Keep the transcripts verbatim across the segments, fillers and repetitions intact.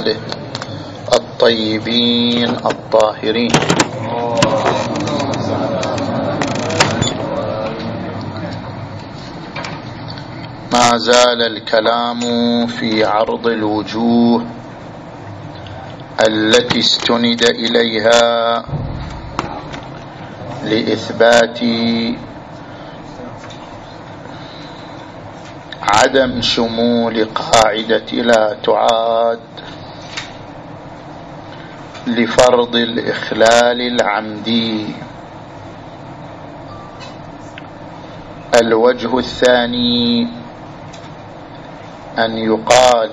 آله الطيبين الطاهرين. ما زال الكلام في عرض الوجوه التي استند إليها لإثبات عدم شمول قاعدة لا تعاد لفرض الإخلال العمدي. الوجه الثاني أن يقال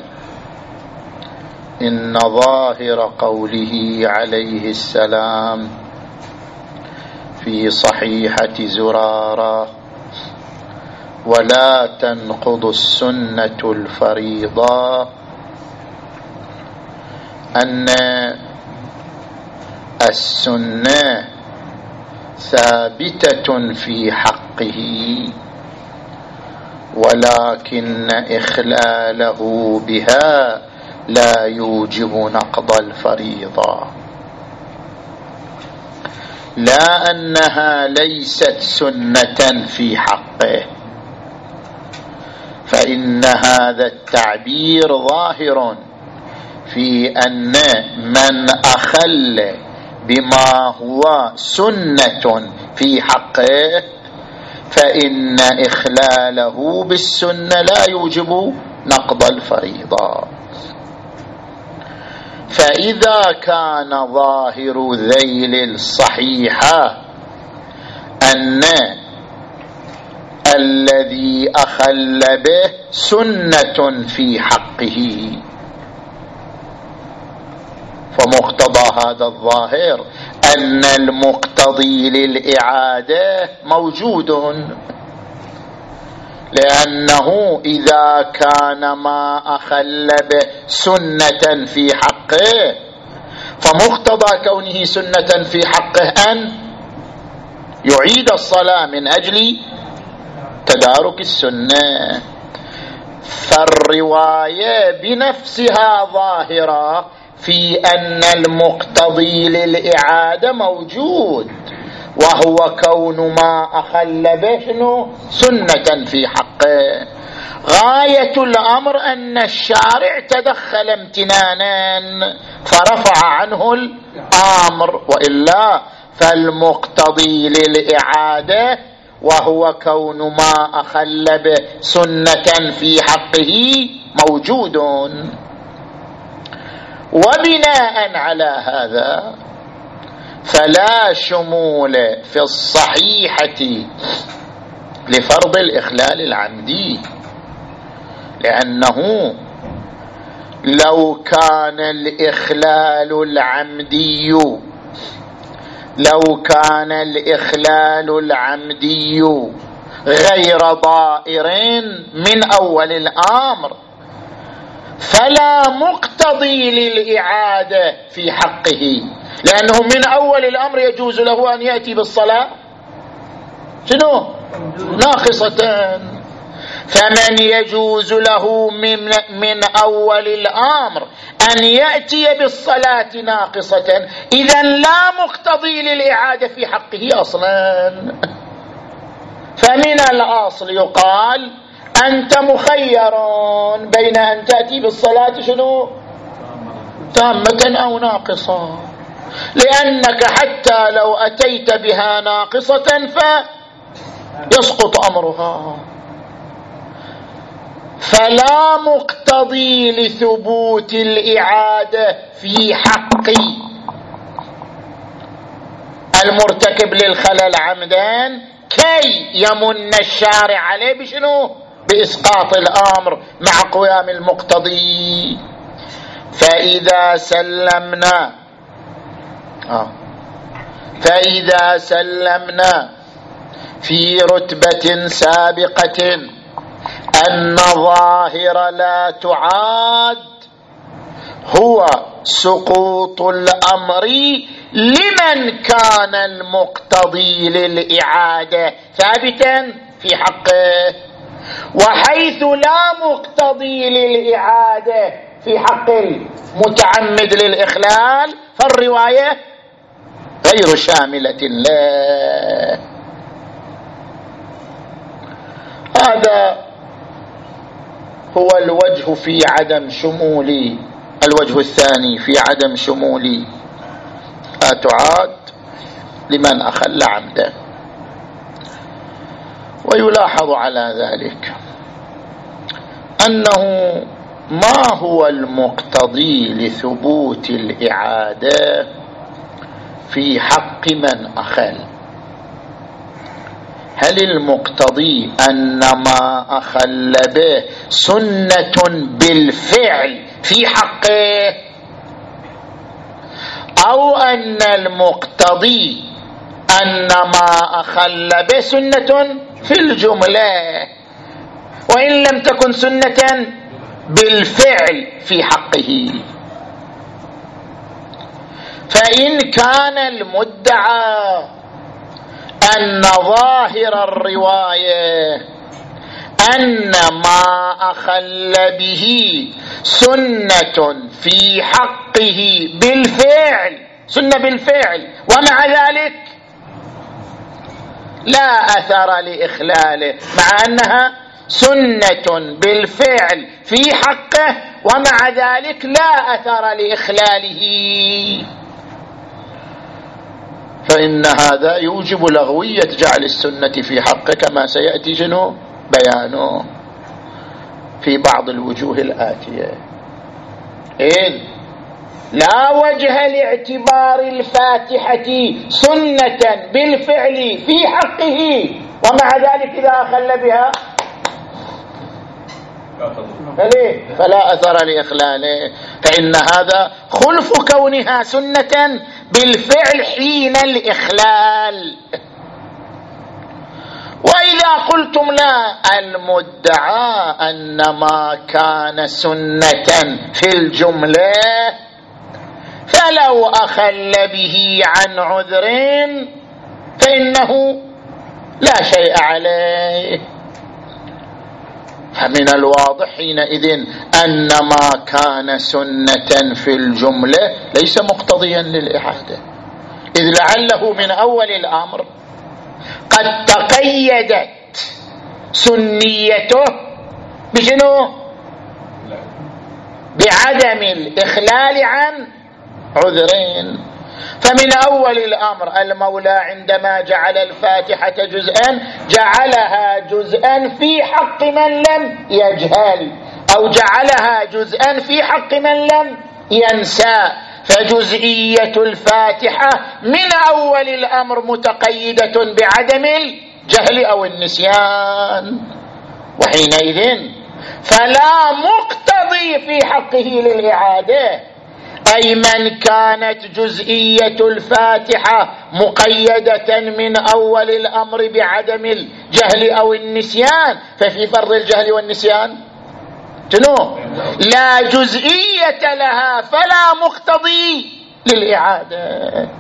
إن ظاهر قوله عليه السلام في صحيحة زرارة ولا تنقض السنة الفريضة أن السنة ثابتة في حقه ولكن إخلاله بها لا يوجب نقض الفريضة، لا أنها ليست سنة في حقه، فإن هذا التعبير ظاهر في أن من أخل بما هو سنة في حقه فإن إخلاله بالسنة لا يوجب نقض الفريضة. فإذا كان ظاهر ذيل الصحيحة أن الذي أخل به سنة في حقه فمقتضى هذا الظاهر أن المقتضي للإعادة موجود، لأنه إذا كان ما أخل به سنة في حقه فمقتضى كونه سنة في حقه أن يعيد الصلاة من أجل تدارك السنة. فالرواية بنفسها ظاهرة في أن المقتضي للإعادة موجود، وهو كون ما أخل به سنة في حقه. غاية الأمر أن الشارع تدخل امتنانا فرفع عنه الأمر، وإلا فالمقتضي للإعادة وهو كون ما أخل به سنة في حقه موجود. وبناء على هذا فلا شمول في الصحيحة لفرض الإخلال العمدي، لأنه لو كان الإخلال العمدي لو كان الإخلال العمدي غير ضائر من أول الأمر فلا مقتضي للإعادة في حقه، لأنه من أول الأمر يجوز له أن يأتي بالصلاة شنو ناقصة. فمن يجوز له من, من أول الأمر أن يأتي بالصلاة ناقصة إذن لا مقتضي للإعادة في حقه أصلا. فمن الأصل يقال أنت مخير بين أن تأتي بالصلاة شنو تامة أو ناقصة، لأنك حتى لو أتيت بها ناقصة فيسقط أمرها. فلا مقتضي لثبوت الإعادة في حق المرتكب للخلل عمدا كي يمن الشارع عليه بشنو بإسقاط الأمر مع قيام المقتضي. فإذا سلمنا آه. فإذا سلمنا في رتبة سابقة أن ظاهر لا تعاد هو سقوط الأمر لمن كان المقتضي للإعادة ثابتا في حقه، وحيث لا مقتضي للإعادة في حق المتعمد للإخلال فالرواية غير شاملة له. هذا هو الوجه في عدم شمول. الوجه الثاني في عدم شمول لا تعاد لمن أخل عمدا. ويلاحظ على ذلك أنه ما هو المقتضي لثبوت الإعادة في حق من أخل؟ هل المقتضي أن ما أخل به سنة بالفعل في حقه، أو أن المقتضي أن ما أخل به سنة في الجملة وإن لم تكن سنة بالفعل في حقه؟ فإن كان المدعى أن ظاهر الرواية أن ما أخل به سنة في حقه بالفعل، سنة بالفعل، ومع ذلك لا أثر لإخلاله، مع أنها سنة بالفعل في حقه ومع ذلك لا أثر لإخلاله، فإن هذا يوجب لغوية جعل السنة في حقه كما سيأتي جنو بيانه في بعض الوجوه الآتية. إذ لا وجه لاعتبار الفاتحة سنة بالفعل في حقه ومع ذلك إذا أخل بها فلا أثر لإخلاله، فإن هذا خلف كونها سنة بالفعل حين الإخلال. وإذا قلتم لا، المدعى أن ما كان سنة في الجملة فلو أخل به عن عذر فإنه لا شيء عليه. فمن الواضح حينئذ أن ما كان سنة في الجملة ليس مقتضيا للإعادة، إذ لعله من أول الأمر قد تقيدت سنيته بشنو؟ بعدم الإخلال عن عذرين. فمن أول الأمر المولى عندما جعل الفاتحة جزءا جعلها جزءا في حق من لم يجهل، أو جعلها جزءا في حق من لم ينسى، فجزئية الفاتحة من أول الأمر متقيدة بعدم الجهل أو النسيان، وحينئذ فلا مقتضي في حقه للإعادة، أي من كانت جزئية الفاتحة مقيدة من أول الأمر بعدم الجهل أو النسيان، ففي فرض الجهل والنسيان تنو لا جزئية لها فلا مقتضي للإعادة.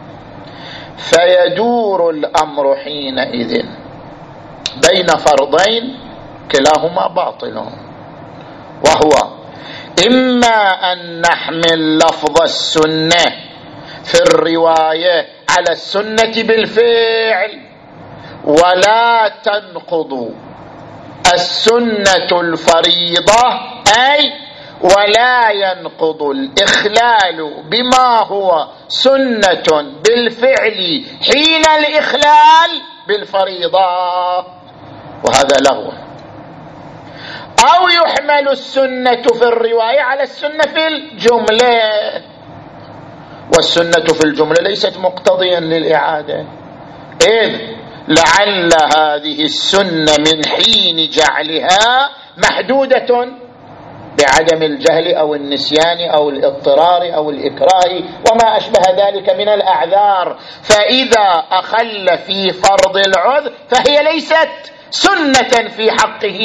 فيدور الأمر حينئذ بين فرضين كلاهما باطل، وهو إما أن نحمل لفظ السنة في الرواية على السنة بالفعل ولا تنقض السنة الفريضة، أي ولا ينقض الإخلال بما هو سنة بالفعل حين الإخلال بالفريضة، وهذا لغو. أو يحمل السنة في الرواية على السنة في الجملة، والسنة في الجملة ليست مقتضيا للإعادة، إذ لعل هذه السنة من حين جعلها محدودة بعدم الجهل أو النسيان أو الاضطرار أو الإكراه وما أشبه ذلك من الأعذار، فإذا أخل في فرض العذر فهي ليست سنة في حقه،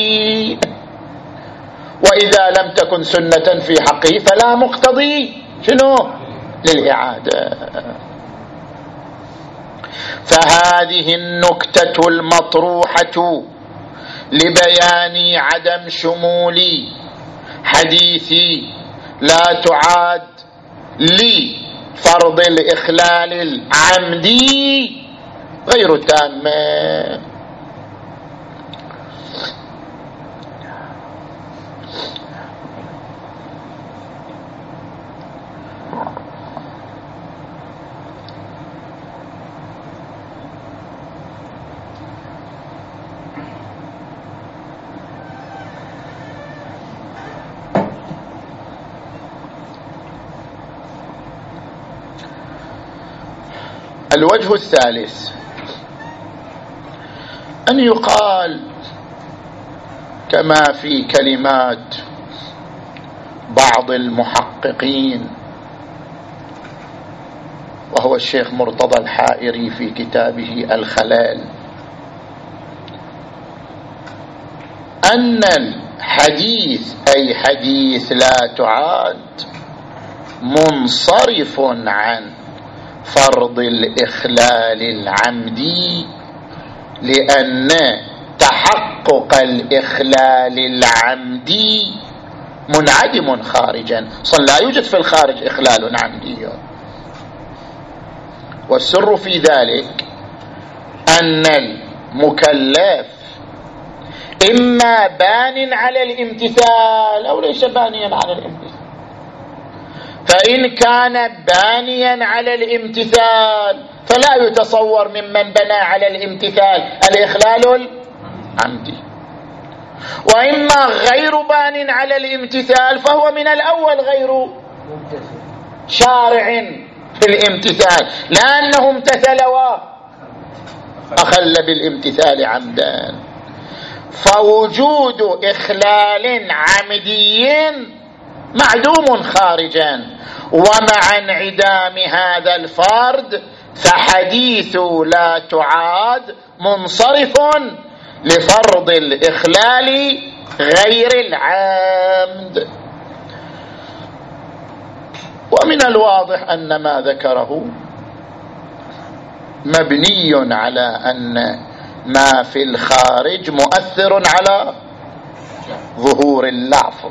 وإذا لم تكن سنة في حقه فلا مقتضي شنو للإعادة. فهذه النكتة المطروحة لبيان عدم شمول حديث لا تعاد لفرض الإخلال العمدي غير تامة. الوجه الثالث أن يقال كما في كلمات بعض المحققين، وهو الشيخ مرتضى الحائري في كتابه الخلال، أن الحديث أي حديث لا تعاد منصرف عن فرض الإخلال العمدي، لأن تحقق الإخلال العمدي منعدم خارجا، صار لا يوجد في الخارج إخلال عمدي. والسر في ذلك أن المكلف إما بان على الامتثال أو ليس بانيا على الامتثال، فإن كان بانيا على الامتثال فلا يتصور ممن بنى على الامتثال الإخلال العمدي، وإما غير بان على الامتثال فهو من الأول غير شارع في الامتثال، لأنه امتثل وأخل بالامتثال عمدا. فوجود إخلال عمدي معدوم خارجا، ومع انعدام هذا الفرد فحديث لا تعاد منصرف لفرض الإخلال غير العمد. ومن الواضح أن ما ذكره مبني على أن ما في الخارج مؤثر على ظهور اللفظ،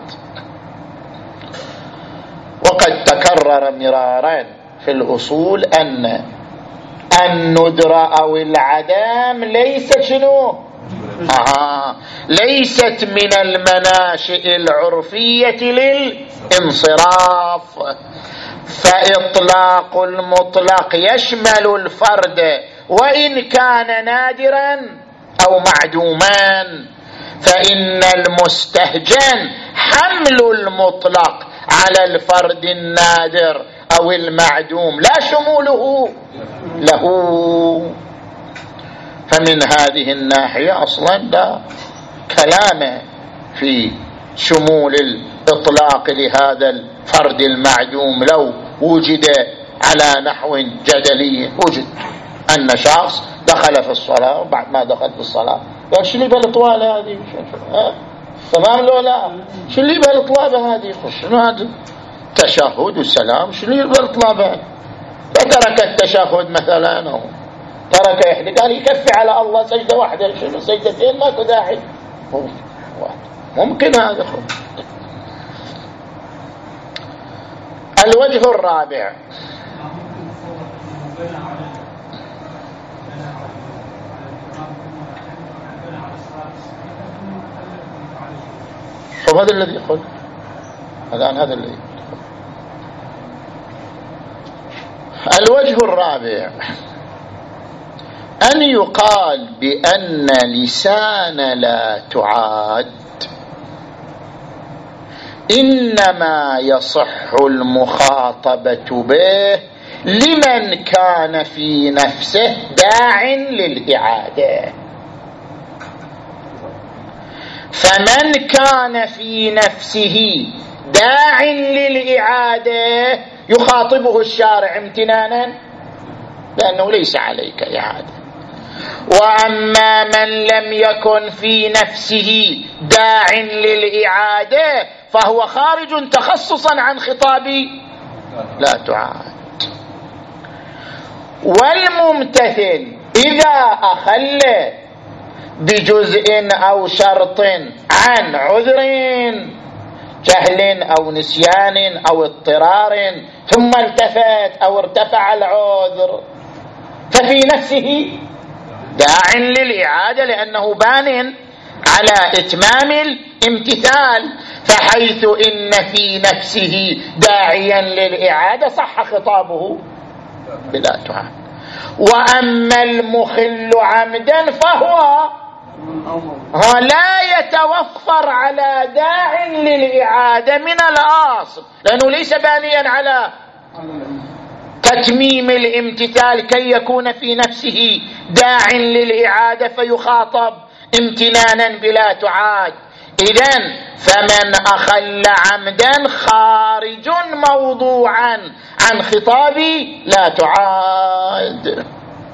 وقد تكرر مرارا في الأصول أن الندرة أو العدم ليست شنو؟ آه ليست من المناشئ العرفية للانصراف، فإطلاق المطلق يشمل الفرد وإن كان نادرا أو معدوما، فإن المستهجن حمل المطلق على الفرد النادر أو المعدوم لا شموله له. فمن هذه الناحية أصلا لا كلام في شمول الإطلاق لهذا الفرد المعدوم لو وجد على نحو جدلي. وجد أن شخص دخل في الصلاة وبعد ما دخل في الصلاة قال شو اللي بالطوالة هذه؟ تمام لو لا شو اللي بالطلابة هذه؟ شنو هذا تشهد والسلام؟ شو اللي بالطلابة؟ فترك التشهد مثلا أو ترك يحدي، قال يكفي على الله سجدة واحدة، شنو سجدتين ماكو داعي. ممكن هذا خب. الوجه الرابع شوف هذا الذي يقول هذا هذا الذي يقول. الوجه الرابع أن يقال بأن لسان لا تعاد إنما يصح المخاطبة به لمن كان في نفسه داع للإعادة، فمن كان في نفسه داع للإعادة يخاطبه الشارع امتنانا لأنه ليس عليك إعادة. وأما من لم يكن في نفسه داع للإعادة فهو خارج تخصصا عن خطاب لا تعاد. والممتثل إذا أخل بجزء أو شرط عن عذر جهل أو نسيان أو اضطرار ثم التفت أو ارتفع العذر ففي نفسه داع للإعادة لأنه بان على إتمام الامتثال. فحيث إن في نفسه داعيا للإعادة صح خطابه بلا تعاد. وأما المخل عمدا فهو لا يتوفر على داع للإعادة من الأصل لأنه ليس بانيا على تتميم الامتثال كي يكون في نفسه داع للإعادة فيخاطب امتنانا بلا تعاد. إذن فمن أخل عمدا خارج موضوعا عن خطاب لا تعاد.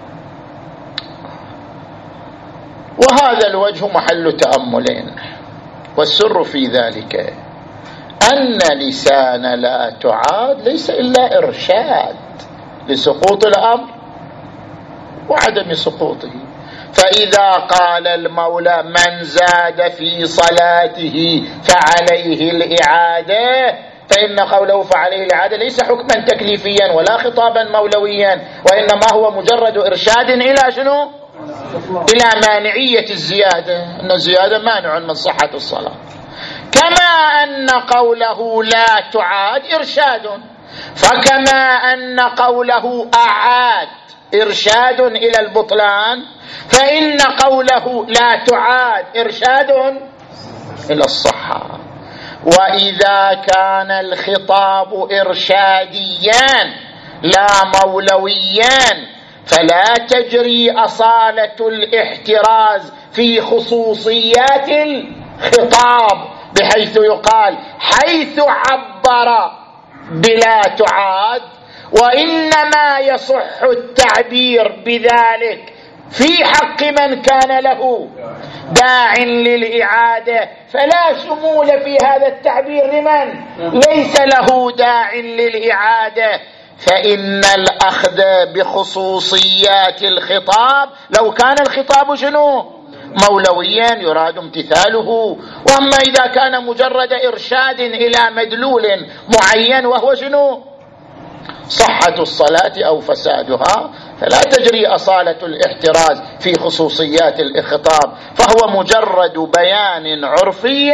وهذا الوجه محل تأمل. والسر في ذلك أن لسان لا تعاد ليس إلا إرشاد لسقوط الأمر وعدم سقوطه. فإذا قال المولى من زاد في صلاته فعليه الإعادة فإن قوله فعليه الإعادة ليس حكما تكليفيا ولا خطابا مولويا وإنما هو مجرد إرشاد إلى شنو؟ إلى مانعية الزيادة، أن الزيادة مانع من صحة الصلاة. كما أن قوله لا تعاد إرشاد، فكما أن قوله أعاد إرشاد إلى البطلان فإن قوله لا تعاد إرشاد إلى الصحة. وإذا كان الخطاب إرشاديا لا مولويا فلا تجري أصالة الاحتراز في خصوصيات الخطاب بحيث يقال حيث عبر بلا تعاد وإنما يصح التعبير بذلك في حق من كان له داع للإعادة فلا شمول في هذا التعبير لمن ليس له داع للإعادة. فإن الأخذ بخصوصيات الخطاب لو كان الخطاب شنو مولويا يراد امتثاله. وأما إذا كان مجرد إرشاد إلى مدلول معين وهو شنو صحة الصلاة أو فسادها فلا تجري أصالة الاحتراز في خصوصيات الخطاب فهو مجرد بيان عرفي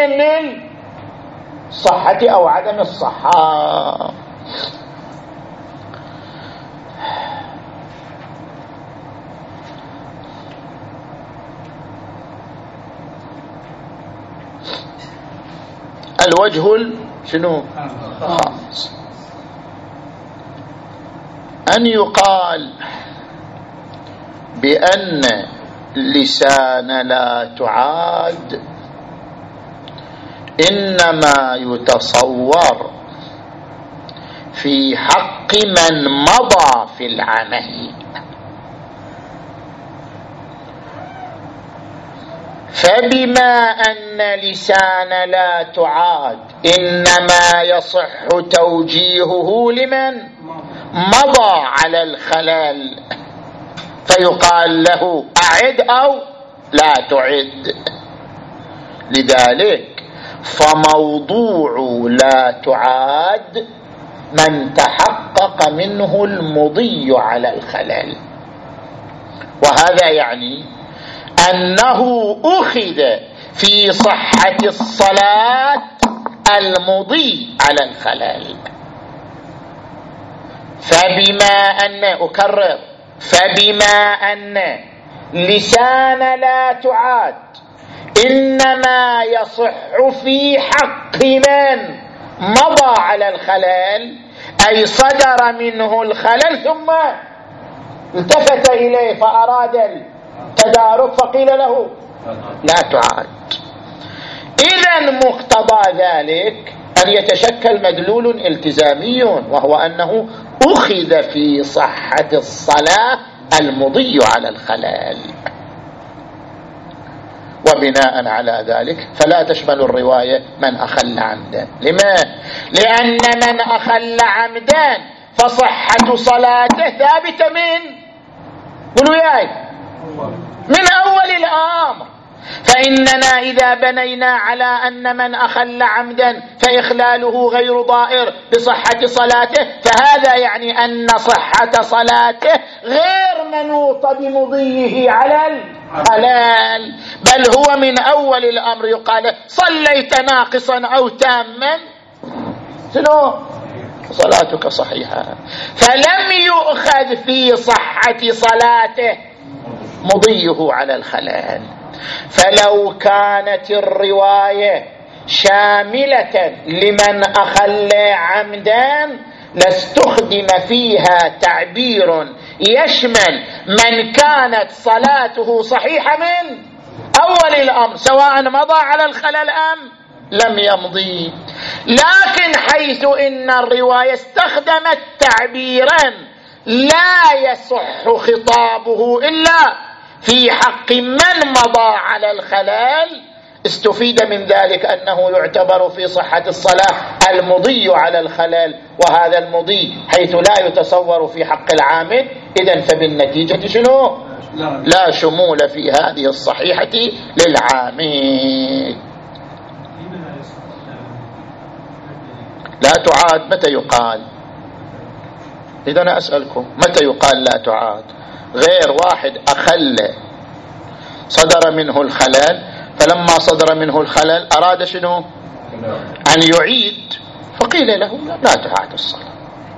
للصحة أو عدم الصحة. الوجه شنو خامس أن يقال بأن لسان لا تعاد إنما يتصور في حق من مضى في العمل. فبما أن لسان لا تعاد إنما يصح توجيهه لمن مضى على الخلل فيقال له أعد أو لا تعد. لذلك فموضوع لا تعاد من تحقق منه المضي على الخلل. وهذا يعني أنه أخذ في صحة الصلاة المضي على الخلل. فبما أن أكرر فبما أن لسان لا تعاد إنما يصح في حق من مضى على الخلل أي صدر منه الخلل ثم التفت إليه فأراد التدارك فقيل له لا تعاد. إذن مقتضى ذلك أن يتشكل مدلول التزامي وهو أنه أخذ في صحة الصلاة المضي على الخلل. وبناء على ذلك فلا تشمل الرواية من أخل عمدا. لما؟ لأن من أخل عمدا فصحة صلاته ثابتة من قلوا ياي من أول الأمر فإننا إذا بنينا على أن من أخل عمدا فإخلاله غير ضائر بصحة صلاته، فهذا يعني أن صحة صلاته غير منوطة بمضيه على الخلل، بل هو من أول الأمر يقال صليت ناقصا أو تاما شنو صلاتك صحيحة. فلم يؤخذ في صحة صلاته مضيه على الخلل. فلو كانت الرواية شاملة لمن أخل عمدا لاستخدم فيها تعبير يشمل من كانت صلاته صحيحة من أول الأمر سواء مضى على الخلل أم لم يمضي. لكن حيث إن الرواية استخدمت تعبيرا لا يصح خطابه إلا في حق من مضى على الخلل، استفيد من ذلك أنه يعتبر في صحة الصلاة المضي على الخلل، وهذا المضي حيث لا يتصور في حق العامل، إذن فبالنتيجة شنو؟ لا شمول في هذه الصحيحة للعامل. لا تعاد متى يقال؟ إذا أنا أسألكم متى يقال لا تعاد؟ غير واحد أخل صدر منه الخلل، فلما صدر منه الخلل أراد شنو؟ أن يعيد، فقيل له لا تعاد الصلاة،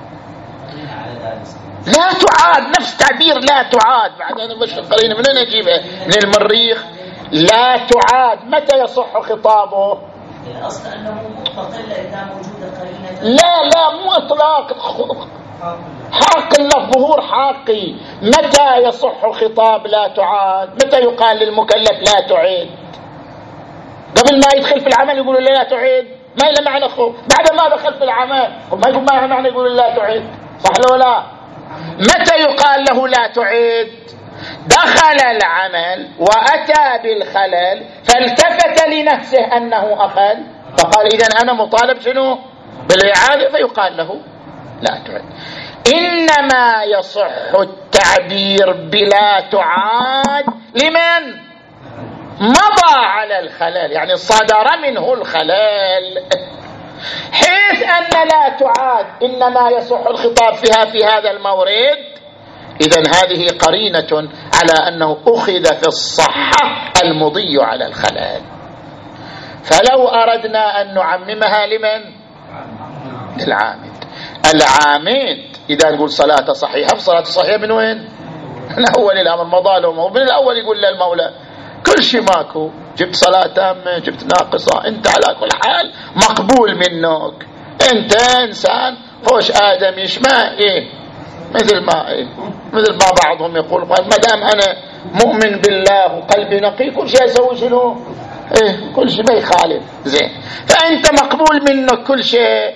لا تعاد، نفس تعبير لا تعاد. بعد أنا بش القرينة من أين أجيبها؟ من المريخ. لا تعاد متى يصح خطابه؟ الأصل أنه مطلق إذا موجودة قرينة. لا لا مو إطلاق، حاق اللفظ ظهور حاقي. متى يصح خطاب لا تعاد؟ متى يقال للمكلف لا تعيد؟ قبل ما يدخل في العمل يقولوا لا تعيد، ما إلا معنى خو. بعد ما دخل في العمل ما يقول ما معنى يقول لا تعيد، صح ولا لا؟ متى يقال له لا تعيد؟ دخل العمل وأتى بالخلل فالتفت لنفسه أنه أخل، فقال إذن أنا مطالب شنو؟ بالإعادة، فيقال له لا تعيد. إنما يصح التعبير بلا تعاد لمن مضى على الخلل، يعني صدر منه الخلل، حيث أن لا تعاد إنما يصح الخطاب فيها في هذا المورد. إذن هذه قرينة على أنه أخذ في الصحة المضي على الخلل. فلو أردنا أن نعممها لمن؟ للعامد. العامد إذا نقول صلاة صحيحة، فصلاة صحيحة من وين؟ من أول الأمر مضى له، ومن الأول يقول للمولى كل شيء ماكو، جبت صلاة تامة جبت ناقصة، أنت على كل حال مقبول منك، أنت إنسان فوش آدم يشمع إيه مثل ما إيه مثل ما بعضهم يقول ما دام أنا مؤمن بالله وقلبي نقي كل شيء أسوي شنو إيه كل شيء ما يخالف زين، فأنت مقبول منك كل شيء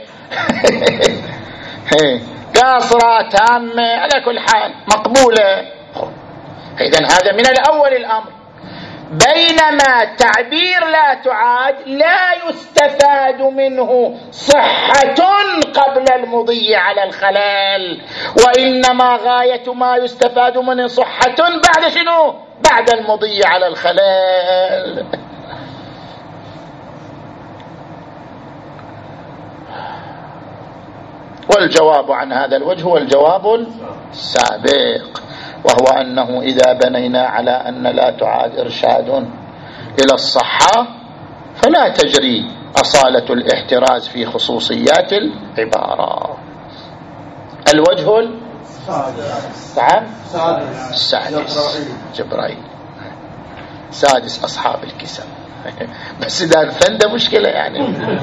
قاصرة تامة على كل حال مقبولة. إذن هذا من الأول الأمر. بينما تعبير لا تعاد لا يستفاد منه صحة قبل المضي على الخلل، وإنما غاية ما يستفاد منه صحة بعد شنو؟ بعد المضي على الخلل. والجواب عن هذا الوجه هو الجواب السابق، وهو أنه إذا بنينا على أن لا تعاد إرشاد إلى الصحة فلا تجري أصالة الاحتراز في خصوصيات العبارة. الوجه السادس جبرائيل، سادس أصحاب الكسب. بس إذا الفن ده مشكلة يعني.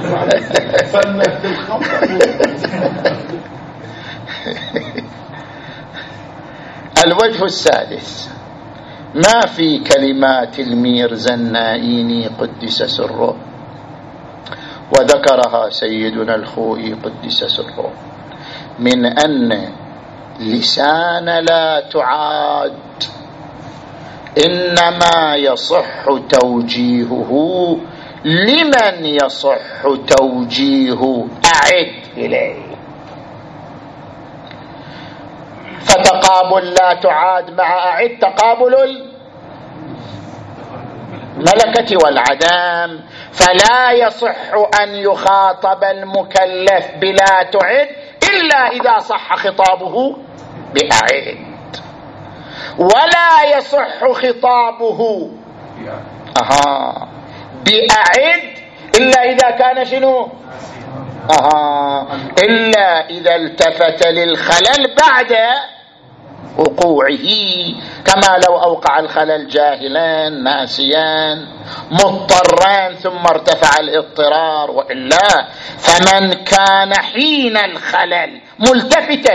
الوجه السادس ما في كلمات الميرزا النائيني قدس سره، وذكرها سيدنا الخوئي قدس سره، من أن لسان لا تعاد إنما يصح توجيهه لمن يصح توجيه أعد إليه. فتقابل لا تعاد مع أعد تقابل الملكة والعدم، فلا يصح أن يخاطب المكلف بلا تعد إلا إذا صح خطابه بأعد، ولا يصح خطابه أها بأعد إلا إذا كان شنو؟ أها إلا إذا التفت للخلل بعد وقوعه، كما لو أوقع الخلل جاهلا ناسيا مضطرا ثم ارتفع الاضطرار، وإلا فمن كان حين الخلل ملتفتا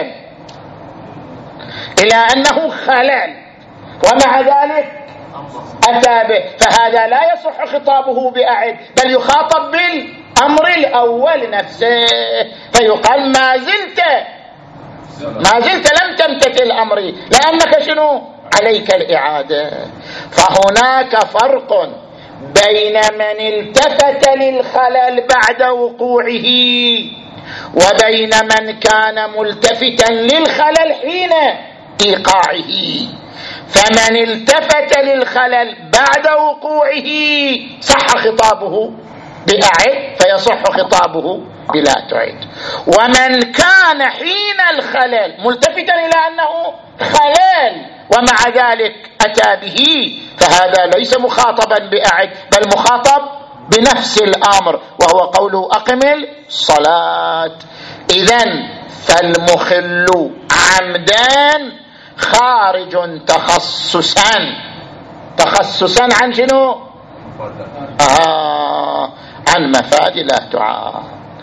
إلى أنه خلل ومع ذلك أتى به فهذا لا يصح خطابه بأعد، بل يخاطب بالأمر الأول نفسه، فيقال ما زلت ما زلت لم تمتثل أمري لأنك شنو عليك الإعادة. فهناك فرق بين من التفت للخلل بعد وقوعه وبين من كان ملتفتا للخلل حين إيقاعه. فمن التفت للخلل بعد وقوعه صح خطابه بأعد فيصح خطابه بلا تعد، ومن كان حين الخلل ملتفتا إلى أنه خلل ومع ذلك أتى به فهذا ليس مخاطبا بأعد بل مخاطب بنفس الأمر، وهو قوله أقم الصلاة. إذن فالمخل عمدا خارج تخصصا تخصصا عن شنو؟ آه عن مفاد لا تعاد.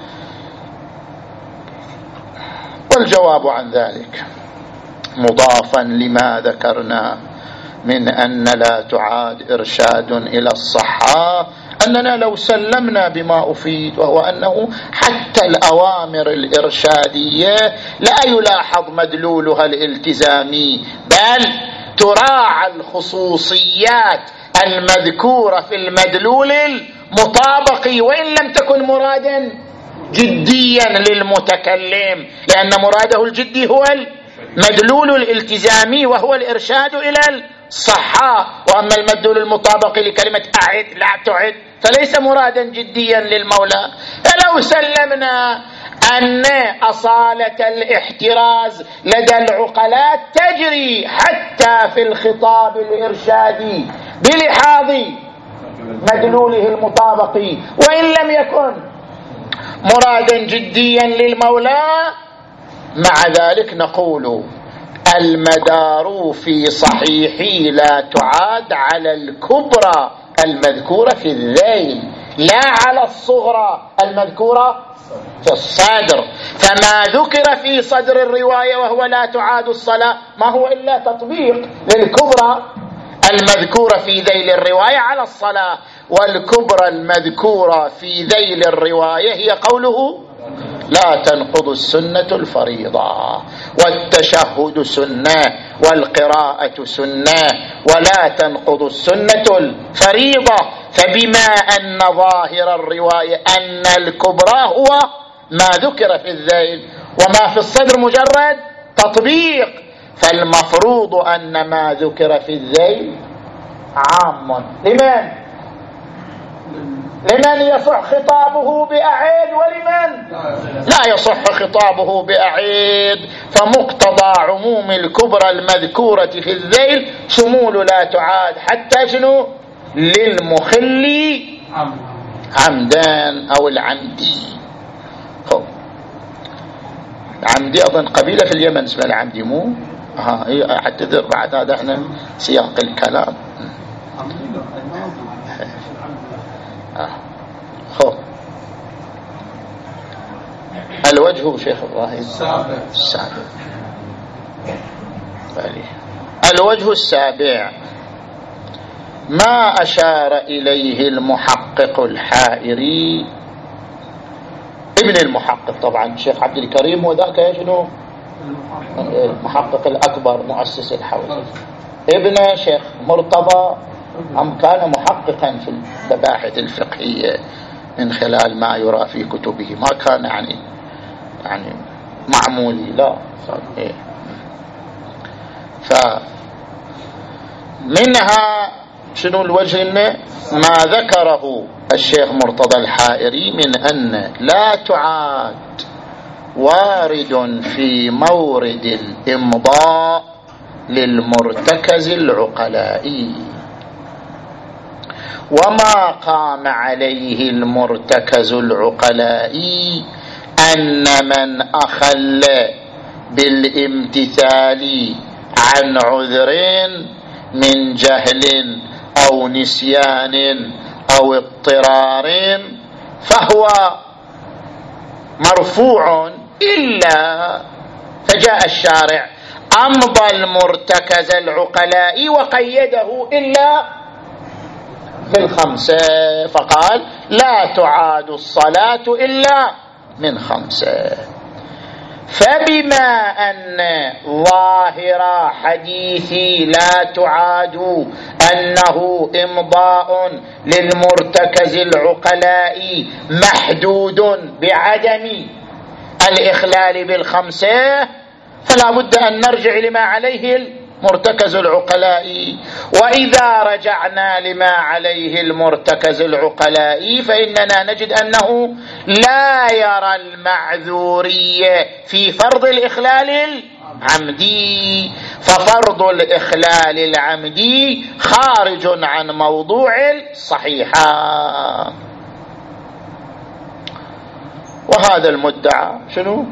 والجواب عن ذلك مضافا لما ذكرنا من أن لا تعاد إرشاد إلى الصحة، أننا لو سلمنا بما أفيد، وهو أنه حتى الأوامر الإرشادية لا يلاحظ مدلولها الالتزامي، بل تراعى الخصوصيات المذكورة في المدلول المطابق وإن لم تكن مرادا جديا للمتكلم، لأن مراده الجدي هو المدلول الالتزامي وهو الإرشاد إلى الصحة، وأما المدلول المطابق لكلمة أعد لا تعد فليس مرادا جديا للمولى. فلو سلمنا أن أصالة الاحتراز لدى العقلاء تجري حتى في الخطاب الإرشادي بلحاظ مدلوله المطابق وإن لم يكن مرادا جديا للمولى، مع ذلك نقول المدار في صحيح لا تعاد على الكبرى المذكورة في الذيل لا على الصغرى المذكورة في الصدر. فما ذكر في صدر الرواية وهو لا تعاد الصلاة ما هو إلا تطبيق للكبرى المذكورة في ذيل الرواية على الصلاة، والكبرى المذكورة في ذيل الرواية هي قوله لا تنقض السنة الفريضة، والتشهد سنة والقراءة سنة ولا تنقض السنة الفريضة. فبما أن ظاهر الرواية أن الكبرى هو ما ذكر في الذيل وما في الصدر مجرد تطبيق، فالمفروض أن ما ذكر في الذيل عام لمن؟ لمن يصح خطابه بأعيد ولمن لا يصح خطابه بأعيد. فمقتضى عموم الكبرى المذكورة في الذيل شمول لا تعاد حتى شنو؟ للمخل عمدان أو العمدي. هو العمدي أظن قبيلة في اليمن اسمها العمدي مو ها هي حتى بعد هذا احنا سياق الكلام. آه. خب الوجه شيخ إبراهيم السابع السابع الوجه السابع ما أشار إليه المحقق الحائري ابن المحقق، طبعا الشيخ عبد الكريم وذاك يا شنو المحقق الأكبر مؤسس الحوزة، ابن شيخ مرتضى أم كان محققا في المباحث الفقهية من خلال ما يرى في كتبه، ما كان يعني يعني معمولي لا إيه. فمنها شنو الوجه؟ إنه ما ذكره الشيخ مرتضى الحائري من أن لا تعاد وارد في مورد الإمضاء للمرتكز العقلائي، وما قام عليه المرتكز العقلائي أن من أخل بالامتثال عن عذر من جهل أو نسيان أو اضطرار فهو مرفوع، إلا فجاء الشارع أمضى المرتكز العقلائي وقيده إلا بالخمسة، فقال لا تعاد الصلاة إلا من خمسة. فبما أن ظاهر حديثي لا تعاد أنه إمضاء للمرتكز العقلائي محدود بعدم الإخلال بالخمسة، فلا بد أن نرجع لما عليه المرتكز العقلائي. وإذا رجعنا لما عليه المرتكز العقلائي فإننا نجد أنه لا يرى المعذورية في فرض الإخلال العمدي، ففرض الإخلال العمدي خارج عن موضوع الصحيحة. وهذا المدعى شنو؟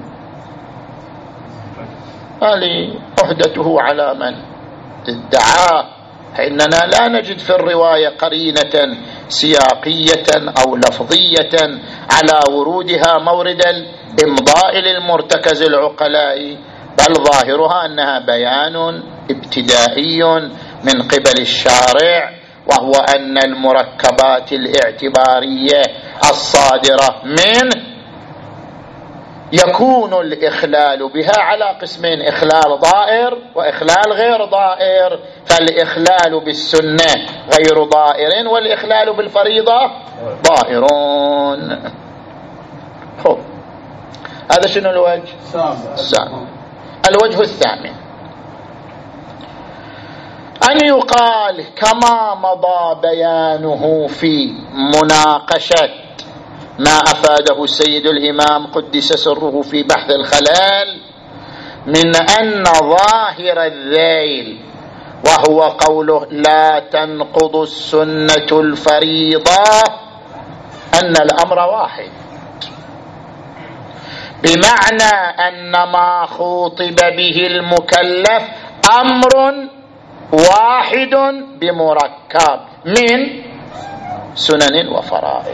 هذه عهدته على من ادعاه، فإننا لا نجد في الرواية قرينة سياقية أو لفظية على ورودها مورد الإمضاء للمرتكز العقلائي، بل ظاهرها أنها بيان ابتدائي من قبل الشارع، وهو أن المركبات الاعتبارية الصادرة منه يكون الإخلال بها على قسمين: إخلال ضائر وإخلال غير ضائر. فالإخلال بالسنة غير ضائر، والإخلال بالفريضة ضائرون. خب، هذا شنو الوجه الثامن؟ الوجه الثامن أن يقال كما مضى بيانه في مناقشة ما أفاده السيد الإمام قدس سره في بحث الخلال من أن ظاهر الذيل وهو قوله لا تنقض السنة الفريضة أن الأمر واحد، بمعنى أن ما خوطب به المكلف أمر واحد بمركب من سنن وفرائض،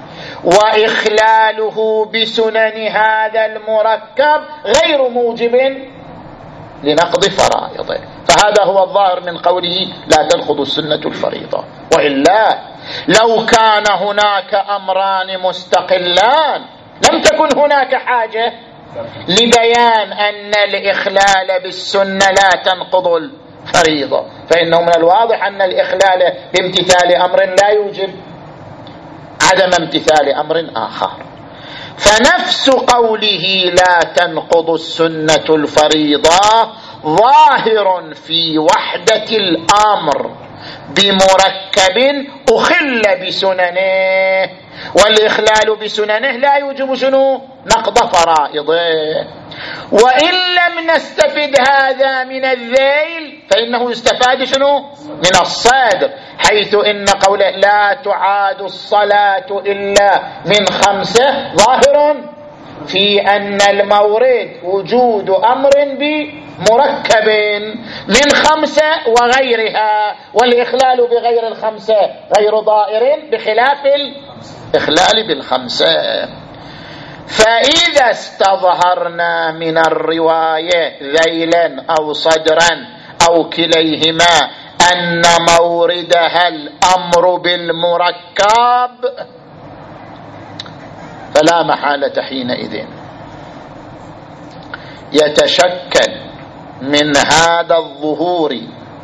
وإخلاله بسنن هذا المركب غير موجب لنقض فرائضه. فهذا هو الظاهر من قوله لا تنقض السنة الفريضة. وإلا لو كان هناك أمران مستقلان لم تكن هناك حاجة لبيان أن الإخلال بالسنة لا تنقض الفريضة، فإنه من الواضح أن الإخلال بامتثال أمر لا يوجب عدم امتثال أمر آخر. فنفس قوله لا تنقض السنة الفريضة ظاهر في وحدة الأمر بمركب أخل بسننه، والإخلال بسننه لا يوجب شنو؟ نقض فرائضه. وإن لم نستفد هذا من الذيل فإنه يستفاد شنو؟ من الصدر، حيث إن قوله لا تعاد الصلاة إلا من خمسة ظاهر في أن المورد وجود أمر بمركب من خمسة وغيرها، والإخلال بغير الخمسة غير ضائر بخلاف الإخلال بالخمسة. فإذا استظهرنا من الرواية ذيلا أو صدرا أو كليهما أن موردها الأمر بالمركب فلا محالة حينئذ يتشكل من هذا الظهور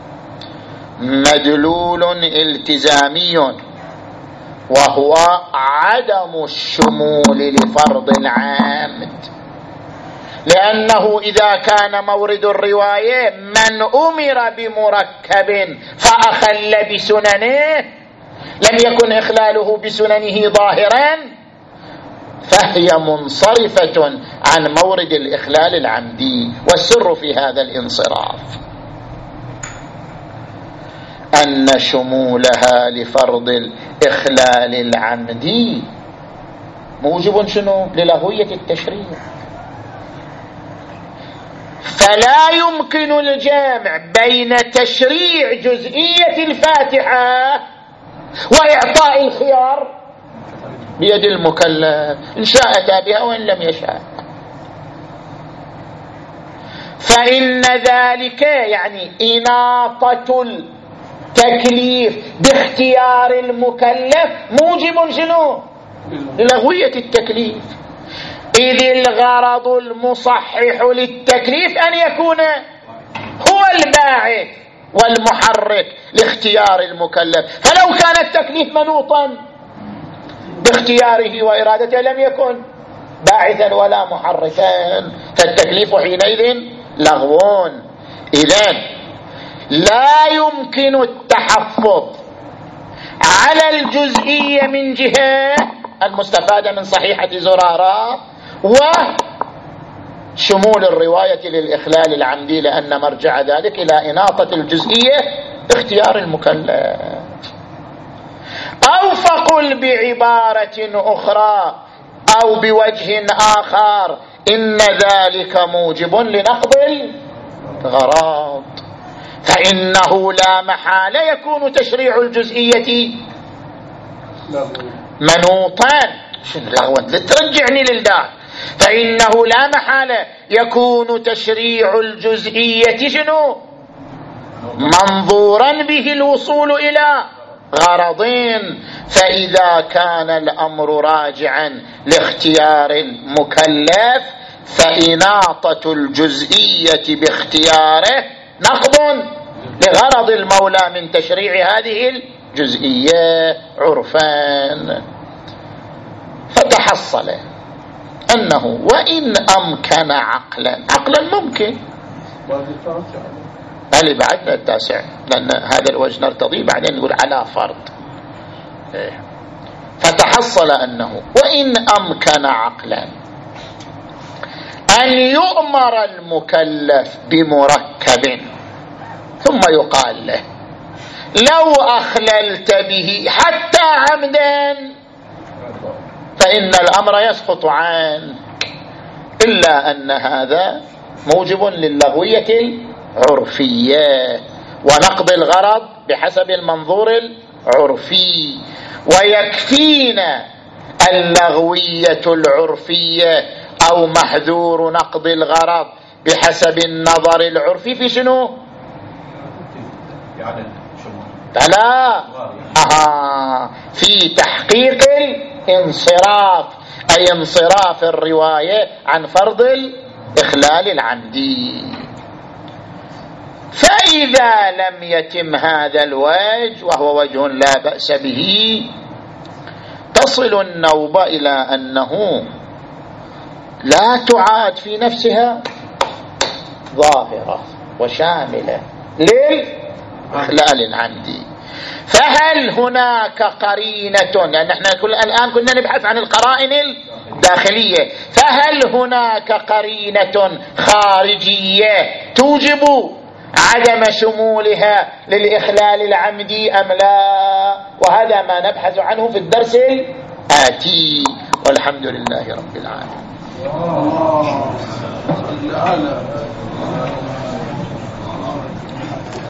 مدلول التزامي، وهو عدم الشمول لفرض العامد لأنه إذا كان مورد الرواية من أمر بمركب فأخل بسننه لم يكن إخلاله بسننه ظاهرا، فهي منصرفة عن مورد الإخلال العمدي. والسر في هذا الانصراف أن شمولها لفرض الإخلال العمدي موجب شنو؟ للغوية التشريع، فلا يمكن الجمع بين تشريع جزئية الفاتحة وإعطاء الخيار بيد المكلف إن شاء أتى بها وإن لم يشاء. فإن ذلك يعني إناطة التكليف باختيار المكلف موجب شنو؟ للغوية التكليف، إذ الغرض المصحح للتكليف أن يكون هو الباعث والمحرك لاختيار المكلف، فلو كان التكليف منوطا باختياره وإرادته لم يكن باعثا ولا محركا، فالتكليف حينئذ لغوون. إذن لا يمكن التحفظ على الجزئية من جهة المستفادة من صحيحة زرارة وشمول الرواية للإخلال العمدي، لأن مرجع ذلك إلى إناطة الجزئية باختيار المكلف. أو فقل بعبارة أخرى أو بوجه آخر إن ذلك موجب لنقض الغرض، فإنه لا محالة يكون تشريع الجزئية منوطا. شنو لغوة لترجعني للدار؟ فإنه لا محالة يكون تشريع الجزئية شنو؟ منظورا به الوصول إلى غرضين، فإذا كان الأمر راجعا لاختيار المكلف فإناطة الجزئية باختياره نقض لغرض المولى من تشريع هذه الجزئية عرفان. فتحصل أنه وإن أمكن عقلا، عقلا ممكن هل بعدنا التاسع، لأن هذا الوجه نرتضي بعدين نقول على فرض. فتحصل أنه وإن أمكن عقلا أن يؤمر المكلف بمركب ثم يقال له لو أخللت به حتى عمدا فإن الأمر يسقط عنك، إلا أن هذا موجب للغوية العرفية ونقض الغرض بحسب المنظور العرفي، ويكفينا اللغوية العرفية أو محذور نقض الغرض بحسب النظر العرفي في شنو؟ فلا أها في تحقيق الانصراف، أي انصراف الرواية عن فرض الإخلال العمدي. فإذا لم يتم هذا الوجه وهو وجه لا بأس به، تصل النوبة إلى أنه لا تعاد في نفسها ظاهرة وشاملة للإخلال العمدي. فهل هناك قرينة، لأن احنا كل الآن كنا نبحث عن القرائن الداخلية، فهل هناك قرينة خارجية توجب عدم شمولها للإخلال العمدي أم لا؟ وهذا ما نبحث عنه في الدرس الآتي، والحمد لله رب العالمين.